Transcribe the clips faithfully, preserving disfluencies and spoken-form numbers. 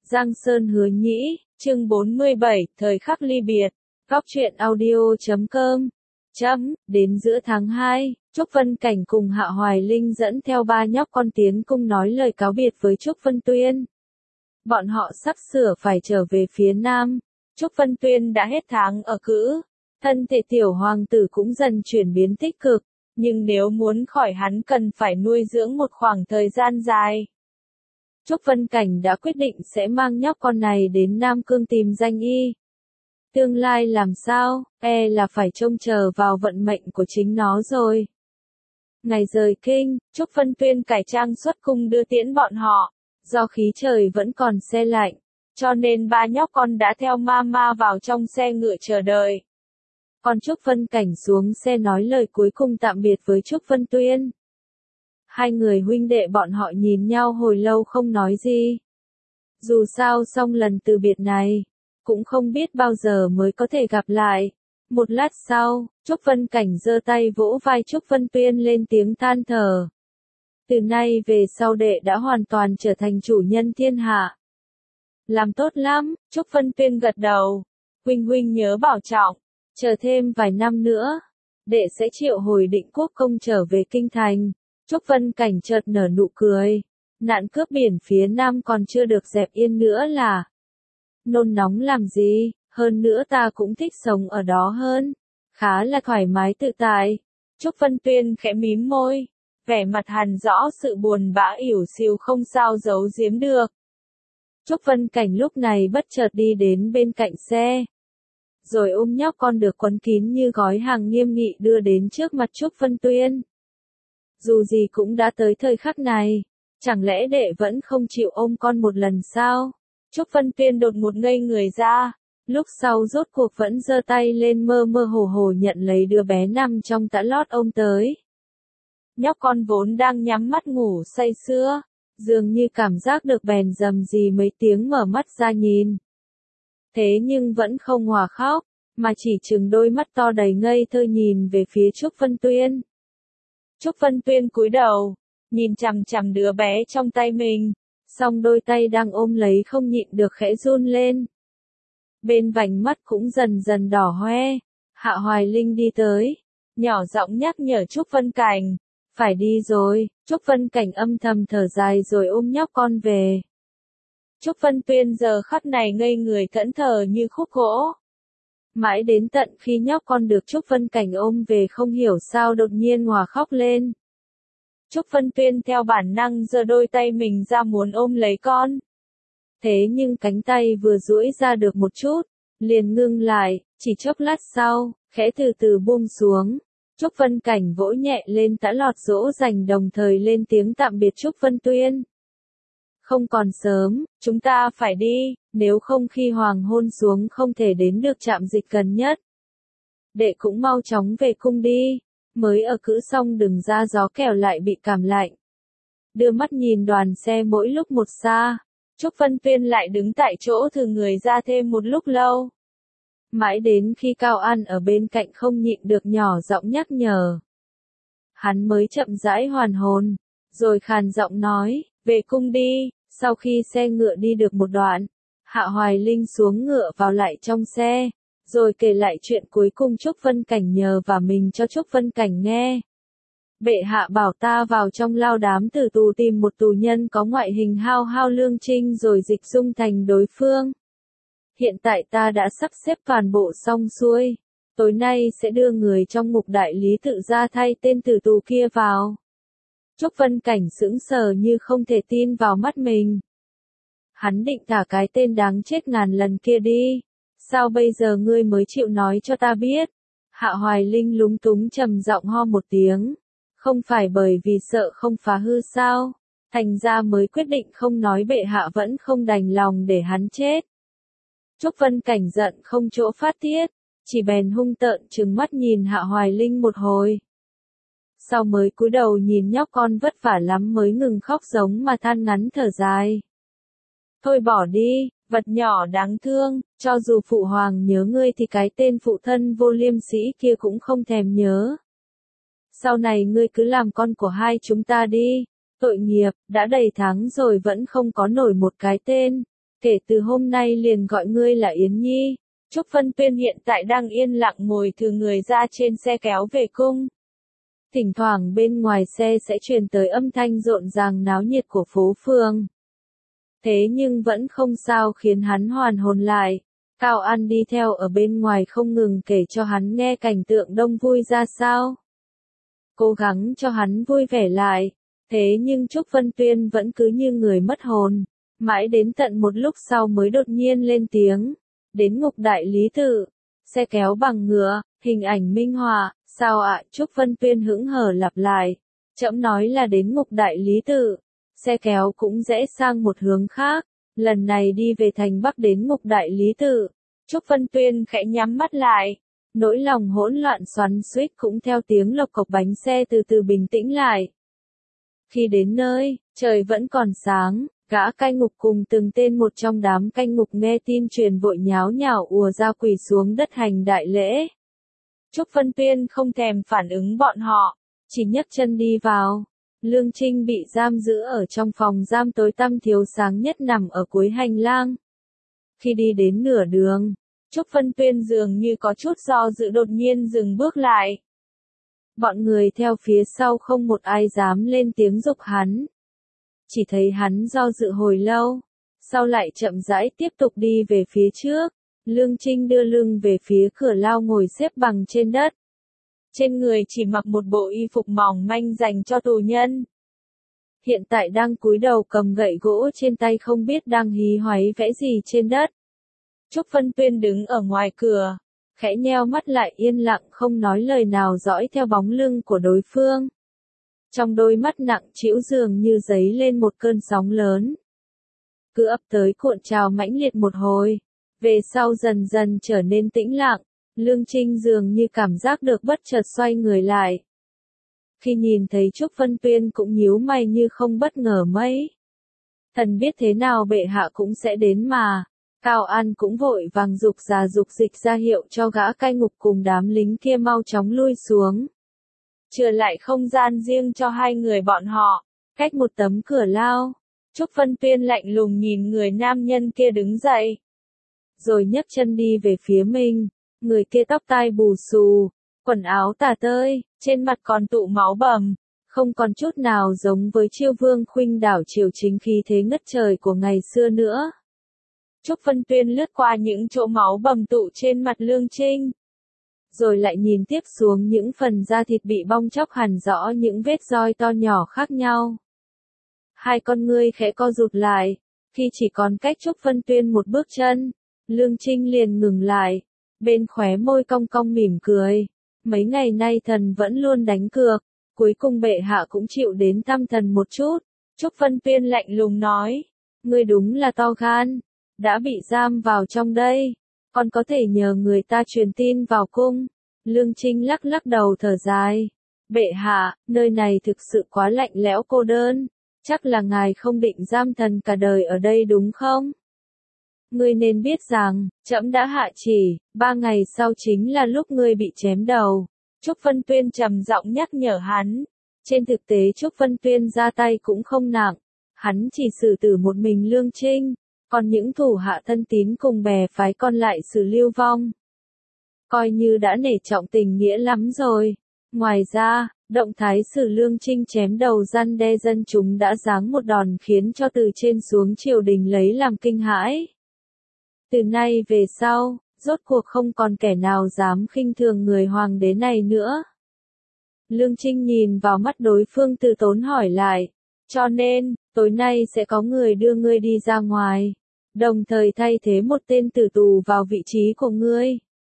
Giang Sơn Hứa Nhĩ, chương bốn mươi bảy, thời khắc ly biệt. Góc truyện audio chấm com. Chấm, đến giữa tháng hai, Trúc Vân Cảnh cùng Hạ Hoài Linh dẫn theo ba nhóc con tiến cung nói lời cáo biệt với Trúc Vân Tuyên. Bọn họ sắp sửa phải trở về phía Nam. Trúc Vân Tuyên đã hết tháng ở cữ. Thân thể tiểu hoàng tử cũng dần chuyển biến tích cực, nhưng nếu muốn khỏi hắn cần phải nuôi dưỡng một khoảng thời gian dài. Trúc Vân Cảnh đã quyết định sẽ mang nhóc con này đến Nam Cương tìm danh y. Tương lai làm sao, e là phải trông chờ vào vận mệnh của chính nó rồi. Ngày rời kinh, Trúc Vân Tuyên cải trang xuất cung đưa tiễn bọn họ. Do khí trời vẫn còn se lạnh, cho nên ba nhóc con đã theo mama vào trong xe ngựa chờ đợi. Còn Trúc Vân Cảnh xuống xe nói lời cuối cùng tạm biệt với Trúc Vân Tuyên. Hai người huynh đệ bọn họ nhìn nhau hồi lâu không nói gì. Dù sao xong lần từ biệt này, cũng không biết bao giờ mới có thể gặp lại. Một lát sau, Trúc Vân Cảnh giơ tay vỗ vai Trúc Vân Tuyên lên tiếng than thở. Từ nay về sau đệ đã hoàn toàn trở thành chủ nhân thiên hạ. Làm tốt lắm, Trúc Vân Tuyên gật đầu. Huynh huynh nhớ bảo trọng, chờ thêm vài năm nữa, đệ sẽ triệu hồi Định Quốc công trở về kinh thành. Trúc Vân Cảnh chợt nở nụ cười. Nạn cướp biển phía Nam còn chưa được dẹp yên nữa là. Nôn nóng làm gì, hơn nữa ta cũng thích sống ở đó hơn. Khá là thoải mái tự tại. Trúc Vân Tuyên khẽ mím môi. Vẻ mặt hằn rõ sự buồn bã ỉu xìu không sao giấu giếm được. Trúc Vân Cảnh lúc này bất chợt đi đến bên cạnh xe. Rồi ôm nhóc con được quấn kín như gói hàng nghiêm nghị đưa đến trước mặt Trúc Vân Tuyên. Dù gì cũng đã tới thời khắc này, chẳng lẽ đệ vẫn không chịu ôm con một lần sao? Trúc Vân Tuyên đột ngột ngây người ra, lúc sau rốt cuộc vẫn giơ tay lên mơ mơ hồ hồ nhận lấy đứa bé nằm trong tã lót ôm tới. Nhóc con vốn đang nhắm mắt ngủ say sưa, dường như cảm giác được bèn rầm rì mấy tiếng mở mắt ra nhìn. Thế nhưng vẫn không hòa khóc, mà chỉ trừng đôi mắt to đầy ngây thơ nhìn về phía Trúc Vân Tuyên. Trúc Vân Tuyên cúi đầu, nhìn chằm chằm đứa bé trong tay mình, song đôi tay đang ôm lấy không nhịn được khẽ run lên. Bên vành mắt cũng dần dần đỏ hoe, Hạ Hoài Linh đi tới, nhỏ giọng nhắc nhở Trúc Vân Cảnh, phải đi rồi. Trúc Vân Cảnh âm thầm thở dài rồi ôm nhóc con về. Trúc Vân Tuyên giờ khắc này ngây người thẫn thờ như khúc gỗ. Mãi đến tận khi nhóc con được Trúc Vân Cảnh ôm về không hiểu sao đột nhiên hòa khóc lên. Trúc Vân Tuyên theo bản năng giơ đôi tay mình ra muốn ôm lấy con. Thế nhưng cánh tay vừa duỗi ra được một chút, liền ngưng lại, chỉ chốc lát sau, khẽ từ từ buông xuống. Trúc Vân Cảnh vỗ nhẹ lên tã lọt dỗ dành đồng thời lên tiếng tạm biệt Trúc Vân Tuyên. Không còn sớm, chúng ta phải đi, nếu không khi hoàng hôn xuống không thể đến được trạm dịch gần nhất. Đệ cũng mau chóng về cung đi, mới ở cữ xong đừng ra gió kẻo lại bị cảm lạnh. Đưa mắt nhìn đoàn xe mỗi lúc một xa, Trúc Vân Tuyên lại đứng tại chỗ thừ người ra thêm một lúc lâu. Mãi đến khi Cao An ở bên cạnh không nhịn được nhỏ giọng nhắc nhở. Hắn mới chậm rãi hoàn hồn, rồi khàn giọng nói, về cung đi. Sau khi xe ngựa đi được một đoạn, Hạ Hoài Linh xuống ngựa vào lại trong xe, rồi kể lại chuyện cuối cùng Trúc Vân Cảnh nhờ và mình cho Trúc Vân Cảnh nghe. Bệ hạ bảo ta vào trong lao đám tử tù tìm một tù nhân có ngoại hình hao hao lương trinh rồi dịch dung thành đối phương. Hiện tại ta đã sắp xếp toàn bộ xong xuôi, tối nay sẽ đưa người trong ngục đại lý tự ra thay tên tử tù kia vào. Trúc Vân Cảnh sững sờ như không thể tin vào mắt mình. Hắn định thả cái tên đáng chết ngàn lần kia đi. Sao bây giờ ngươi mới chịu nói cho ta biết? Hạ Hoài Linh lúng túng trầm giọng ho một tiếng. Không phải bởi vì sợ không phá hư sao? Thành ra mới quyết định không nói bệ hạ vẫn không đành lòng để hắn chết. Trúc Vân Cảnh giận không chỗ phát tiết, chỉ bèn hung tợn trừng mắt nhìn Hạ Hoài Linh một hồi. Sau mới cúi đầu nhìn nhóc con vất vả lắm mới ngừng khóc giống mà than ngắn thở dài. Thôi bỏ đi, vật nhỏ đáng thương, cho dù phụ hoàng nhớ ngươi thì cái tên phụ thân vô liêm sĩ kia cũng không thèm nhớ. Sau này ngươi cứ làm con của hai chúng ta đi, tội nghiệp, đã đầy tháng rồi vẫn không có nổi một cái tên. kể từ hôm nay liền gọi ngươi là Yến Nhi. Trúc Vân Tuyên hiện tại đang yên lặng ngồi thừ người ra trên xe kéo về cung. Thỉnh thoảng bên ngoài xe sẽ truyền tới âm thanh rộn ràng náo nhiệt của phố phường. Thế nhưng vẫn không sao khiến hắn hoàn hồn lại. Cao An đi theo ở bên ngoài không ngừng kể cho hắn nghe cảnh tượng đông vui ra sao. Cố gắng cho hắn vui vẻ lại. Thế nhưng Trúc Vân Tuyên vẫn cứ như người mất hồn. Mãi đến tận một lúc sau mới đột nhiên lên tiếng. Đến ngục đại lý tự. Xe kéo bằng ngựa, hình ảnh minh họa. Sao ạ? Trúc Vân Tuyên hững hờ lặp lại. Trẫm nói là đến ngục đại lý tự. Xe kéo cũng rẽ sang một hướng khác. Lần này đi về thành Bắc đến ngục đại lý tự. Trúc Vân Tuyên khẽ nhắm mắt lại. Nỗi lòng hỗn loạn xoắn xuýt cũng theo tiếng lộc cộc bánh xe từ từ bình tĩnh lại. Khi đến nơi, trời vẫn còn sáng, gã cai ngục cùng từng tên một trong đám cai ngục nghe tin truyền vội nháo nhào ùa ra quỳ xuống đất hành đại lễ. Trúc Vân Tuyên không thèm phản ứng bọn họ, chỉ nhấc chân đi vào. Lương Trinh bị giam giữ ở trong phòng giam tối tăm thiếu sáng nhất nằm ở cuối hành lang. Khi đi đến nửa đường, Trúc Vân Tuyên dường như có chút do dự đột nhiên dừng bước lại. Bọn người theo phía sau không một ai dám lên tiếng giục hắn. Chỉ thấy hắn do dự hồi lâu, sau lại chậm rãi tiếp tục đi về phía trước. Lương Trinh đưa lưng về phía cửa lao ngồi xếp bằng trên đất. Trên người chỉ mặc một bộ y phục mỏng manh dành cho tù nhân. Hiện tại đang cúi đầu cầm gậy gỗ trên tay không biết đang hí hoáy vẽ gì trên đất. Trúc Vân Tuyên đứng ở ngoài cửa, khẽ nheo mắt lại yên lặng không nói lời nào dõi theo bóng lưng của đối phương. Trong đôi mắt nặng trĩu dường như dấy lên một cơn sóng lớn. Cứ ập tới cuộn trào mãnh liệt một hồi, về sau dần dần trở nên tĩnh lặng. Lương Trinh dường như cảm giác được bất chợt xoay người lại. Khi nhìn thấy Trúc Vân Tuyên cũng nhíu mày như không bất ngờ mấy. Thần biết thế nào bệ hạ cũng sẽ đến mà. Cao An cũng vội vàng dục già dục dịch ra hiệu cho gã cai ngục cùng đám lính kia mau chóng lui xuống. Chừa lại không gian riêng cho hai người bọn họ, cách một tấm cửa lao. Trúc Vân Tuyên lạnh lùng nhìn người nam nhân kia đứng dậy. Rồi nhấc chân đi về phía mình. Người kia tóc tai bù xù, quần áo tả tơi, trên mặt còn tụ máu bầm, không còn chút nào giống với Chiêu Vương khuynh đảo triều chính khí thế ngất trời của ngày xưa nữa. Trúc Vân Tuyên lướt qua những chỗ máu bầm tụ trên mặt Lương Trinh, rồi lại nhìn tiếp xuống những phần da thịt bị bong tróc hẳn rõ những vết roi to nhỏ khác nhau. Hai con ngươi khẽ co rụt lại, khi chỉ còn cách Trúc Vân Tuyên một bước chân, Lương Trinh liền ngừng lại. Bên khóe môi cong cong mỉm cười. Mấy ngày nay thần vẫn luôn đánh cược, cuối cùng bệ hạ cũng chịu đến thăm thần một chút. Trúc Vân Tuyên lạnh lùng nói, ngươi đúng là to gan, đã bị giam vào trong đây, còn có thể nhờ người ta truyền tin vào cung. Lương Trinh lắc lắc đầu thở dài, bệ hạ, nơi này thực sự quá lạnh lẽo cô đơn, chắc là ngài không định giam thần cả đời ở đây đúng không? Ngươi nên biết rằng, trẫm đã hạ chỉ, ba ngày sau chính là lúc ngươi bị chém đầu. Trúc Vân Tuyên trầm giọng nhắc nhở hắn. Trên thực tế Trúc Vân Tuyên ra tay cũng không nặng. Hắn chỉ xử tử một mình Lương Trinh, còn những thủ hạ thân tín cùng bè phái còn lại xử lưu vong. Coi như đã nể trọng tình nghĩa lắm rồi. Ngoài ra, động thái xử Lương Trinh chém đầu răn đe dân chúng đã giáng một đòn khiến cho từ trên xuống triều đình lấy làm kinh hãi. Từ nay về sau, rốt cuộc không còn kẻ nào dám khinh thường người hoàng đế này nữa. Lương Trinh nhìn vào mắt đối phương từ tốn hỏi lại, cho nên, tối nay sẽ có người đưa ngươi đi ra ngoài, đồng thời thay thế một tên tử tù vào vị trí của ngươi.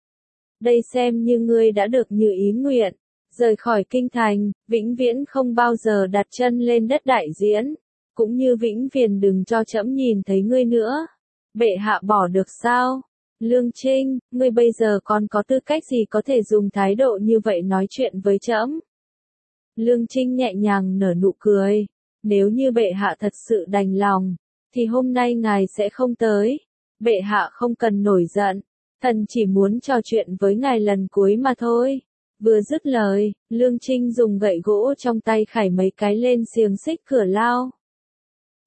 Đây xem như ngươi đã được như ý nguyện, rời khỏi kinh thành, vĩnh viễn không bao giờ đặt chân lên đất đại diễn, cũng như vĩnh viễn đừng cho trẫm nhìn thấy ngươi nữa. Bệ hạ bỏ được sao? Lương Trinh, ngươi bây giờ còn có tư cách gì có thể dùng thái độ như vậy nói chuyện với trẫm? Lương Trinh nhẹ nhàng nở nụ cười. Nếu như bệ hạ thật sự đành lòng, thì hôm nay ngài sẽ không tới. Bệ hạ không cần nổi giận. Thần chỉ muốn trò chuyện với ngài lần cuối mà thôi. Vừa dứt lời, Lương Trinh dùng gậy gỗ trong tay khải mấy cái lên xiềng xích cửa lao.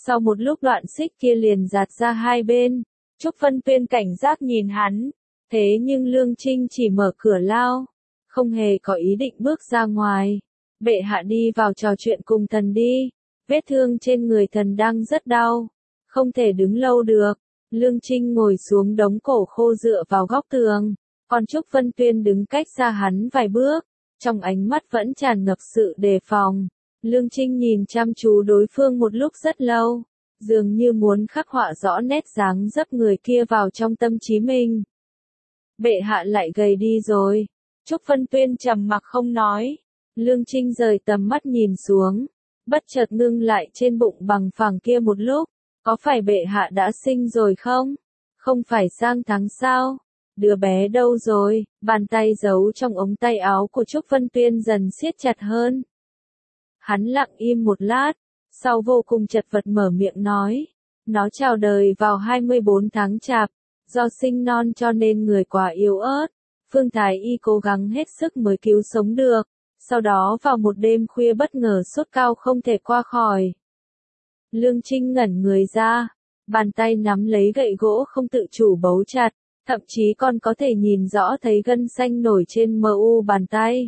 Sau một lúc đoạn xích kia liền giạt ra hai bên. Trúc Vân Tuyên cảnh giác nhìn hắn. Thế nhưng Lương Trinh chỉ mở cửa lao. Không hề có ý định bước ra ngoài. Bệ hạ đi vào trò chuyện cùng thần đi. Vết thương trên người thần đang rất đau. Không thể đứng lâu được. Lương Trinh ngồi xuống đống cổ khô dựa vào góc tường. Còn Trúc Vân Tuyên đứng cách xa hắn vài bước. Trong ánh mắt vẫn tràn ngập sự đề phòng. Lương Trinh nhìn chăm chú đối phương một lúc rất lâu. Dường như muốn khắc họa rõ nét dáng dấp người kia vào trong tâm trí mình. Bệ hạ lại gầy đi rồi. Trúc Vân Tuyên trầm mặc không nói. Lương Trinh rời tầm mắt nhìn xuống. Bất chợt ngưng lại trên bụng bằng phẳng kia một lúc. Có phải bệ hạ đã sinh rồi không? Không phải sang tháng sao? Đứa bé đâu rồi? Bàn tay giấu trong ống tay áo của Trúc Vân Tuyên dần siết chặt hơn. Hắn lặng im một lát. Sau vô cùng chật vật mở miệng nói. Nó chào đời vào hai mươi bốn tháng chạp. Do sinh non cho nên người quá yếu ớt. Phương Thái Y cố gắng hết sức mới cứu sống được. Sau đó vào một đêm khuya bất ngờ sốt cao không thể qua khỏi. Lương Trinh ngẩn người ra. Bàn tay nắm lấy gậy gỗ không tự chủ bấu chặt. Thậm chí còn có thể nhìn rõ thấy gân xanh nổi trên mờ u bàn tay.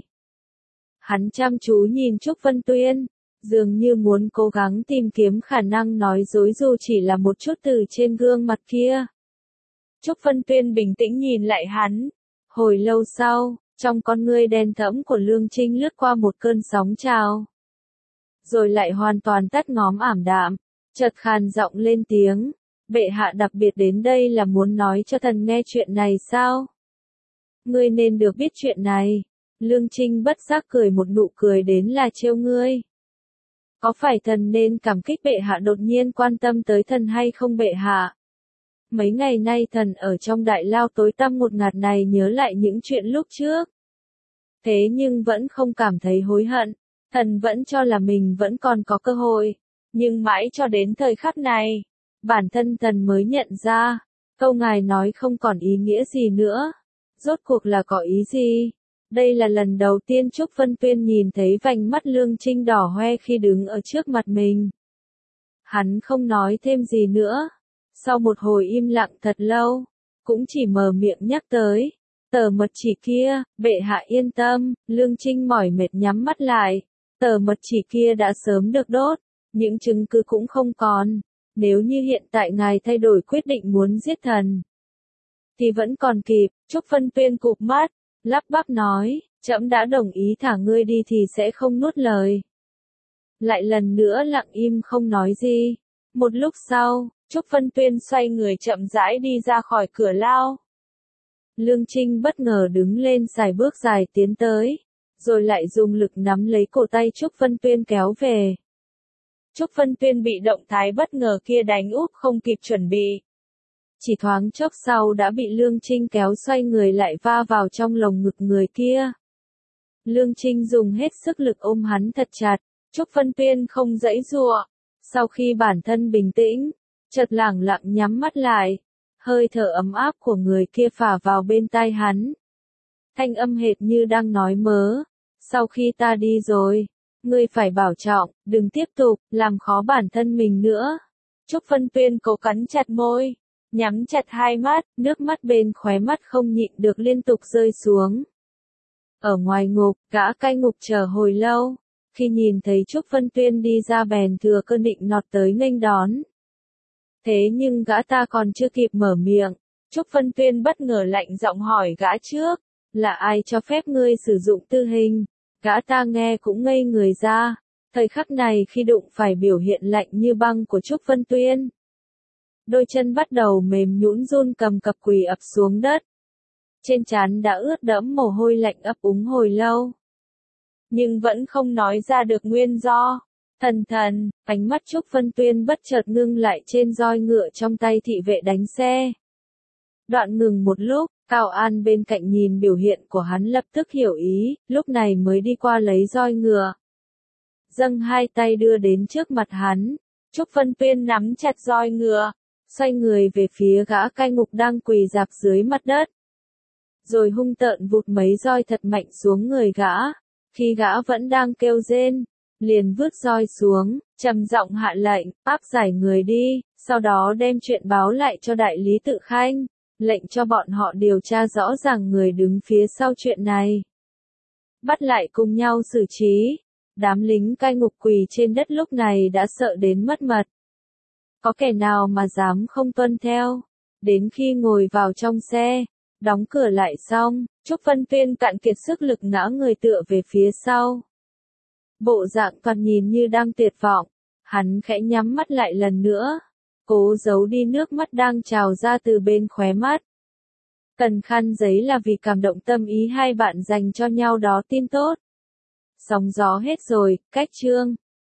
Hắn chăm chú nhìn Trúc Vân Tuyên. Dường như muốn cố gắng tìm kiếm khả năng nói dối dù chỉ là một chút từ trên gương mặt kia. Trúc Vân Tuyên bình tĩnh nhìn lại hắn. Hồi lâu sau, trong con ngươi đen thẫm của Lương Trinh lướt qua một cơn sóng trào. Rồi lại hoàn toàn tắt ngóm ảm đạm, chợt khàn giọng lên tiếng. Bệ hạ đặc biệt đến đây là muốn nói cho thần nghe chuyện này sao? Ngươi nên được biết chuyện này. Lương Trinh bất giác cười một nụ cười đến là trêu ngươi. Có phải thần nên cảm kích bệ hạ đột nhiên quan tâm tới thần hay không bệ hạ? Mấy ngày nay thần ở trong đại lao tối tăm ngột ngạt này nhớ lại những chuyện lúc trước. Thế nhưng vẫn không cảm thấy hối hận. Thần vẫn cho là mình vẫn còn có cơ hội. Nhưng mãi cho đến thời khắc này, bản thân thần mới nhận ra, câu ngài nói không còn ý nghĩa gì nữa. Rốt cuộc là có ý gì? Đây là lần đầu tiên Trúc Vân Tuyên nhìn thấy vành mắt Lương Trinh đỏ hoe khi đứng ở trước mặt mình. Hắn không nói thêm gì nữa. Sau một hồi im lặng thật lâu, cũng chỉ mở miệng nhắc tới. Tờ mật chỉ kia, bệ hạ yên tâm, Lương Trinh mỏi mệt nhắm mắt lại. Tờ mật chỉ kia đã sớm được đốt, những chứng cứ cũng không còn. Nếu như hiện tại ngài thay đổi quyết định muốn giết thần, thì vẫn còn kịp. Trúc Vân Tuyên cụp mắt, lắp bắp nói, trẫm đã đồng ý thả ngươi đi thì sẽ không nuốt lời. Lại lần nữa lặng im không nói gì. Một lúc sau, Trúc Vân Tuyên xoay người chậm rãi đi ra khỏi cửa lao. Lương Trinh bất ngờ đứng lên xài bước dài tiến tới, rồi lại dùng lực nắm lấy cổ tay Trúc Vân Tuyên kéo về. Trúc Vân Tuyên bị động thái bất ngờ kia đánh úp không kịp chuẩn bị. Chỉ thoáng chốc sau đã bị Lương Trinh kéo xoay người lại va vào trong lồng ngực người kia. Lương Trinh dùng hết sức lực ôm hắn thật chặt, Trúc Vân Tuyên không giãy giụa. Sau khi bản thân bình tĩnh, chợt lẳng lặng nhắm mắt lại, hơi thở ấm áp của người kia phả vào bên tai hắn. Thanh âm hệt như đang nói mớ, sau khi ta đi rồi, ngươi phải bảo trọng, đừng tiếp tục làm khó bản thân mình nữa. Trúc Vân Tuyên cố cắn chặt môi, nhắm chặt hai mắt, nước mắt bên khóe mắt không nhịn được liên tục rơi xuống. Ở ngoài ngục, gã cai ngục chờ hồi lâu, khi nhìn thấy Trúc Vân Tuyên đi ra bèn thừa cơ định nọt tới nghênh đón. Thế nhưng gã ta còn chưa kịp mở miệng, Trúc Vân Tuyên bất ngờ lạnh giọng hỏi gã trước, là ai cho phép ngươi sử dụng tư hình? Gã ta nghe cũng ngây người ra, thời khắc này khi đụng phải biểu hiện lạnh như băng của Trúc Vân Tuyên. Đôi chân bắt đầu mềm nhũn run cầm cập quỳ ập xuống đất. Trên trán đã ướt đẫm mồ hôi lạnh ấp úng hồi lâu. Nhưng vẫn không nói ra được nguyên do. Thần thần, ánh mắt Trúc Vân Tuyên bất chợt ngưng lại trên roi ngựa trong tay thị vệ đánh xe. Đoạn ngừng một lúc, Cao An bên cạnh nhìn biểu hiện của hắn lập tức hiểu ý, lúc này mới đi qua lấy roi ngựa. Dâng hai tay đưa đến trước mặt hắn, Trúc Vân Tuyên nắm chặt roi ngựa, xoay người về phía gã cai ngục đang quỳ rạp dưới mặt đất. Rồi hung tợn vụt mấy roi thật mạnh xuống người gã, khi gã vẫn đang kêu rên. liền vứt roi xuống, trầm giọng hạ lệnh, áp giải người đi, sau đó đem chuyện báo lại cho đại lý Tự Khanh, lệnh cho bọn họ điều tra rõ ràng người đứng phía sau chuyện này. Bắt lại cùng nhau xử trí. Đám lính cai ngục quỳ trên đất lúc này đã sợ đến mất mật. Có kẻ nào mà dám không tuân theo. Đến khi ngồi vào trong xe, đóng cửa lại xong, Trúc Vân Tuyên cạn kiệt sức lực ngã người tựa về phía sau. Bộ dạng toàn nhìn như đang tuyệt vọng, hắn khẽ nhắm mắt lại lần nữa, cố giấu đi nước mắt đang trào ra từ bên khóe mắt. Cần khăn giấy là vì cảm động tâm ý hai bạn dành cho nhau đó tin tốt. Sóng gió hết rồi, cách chương.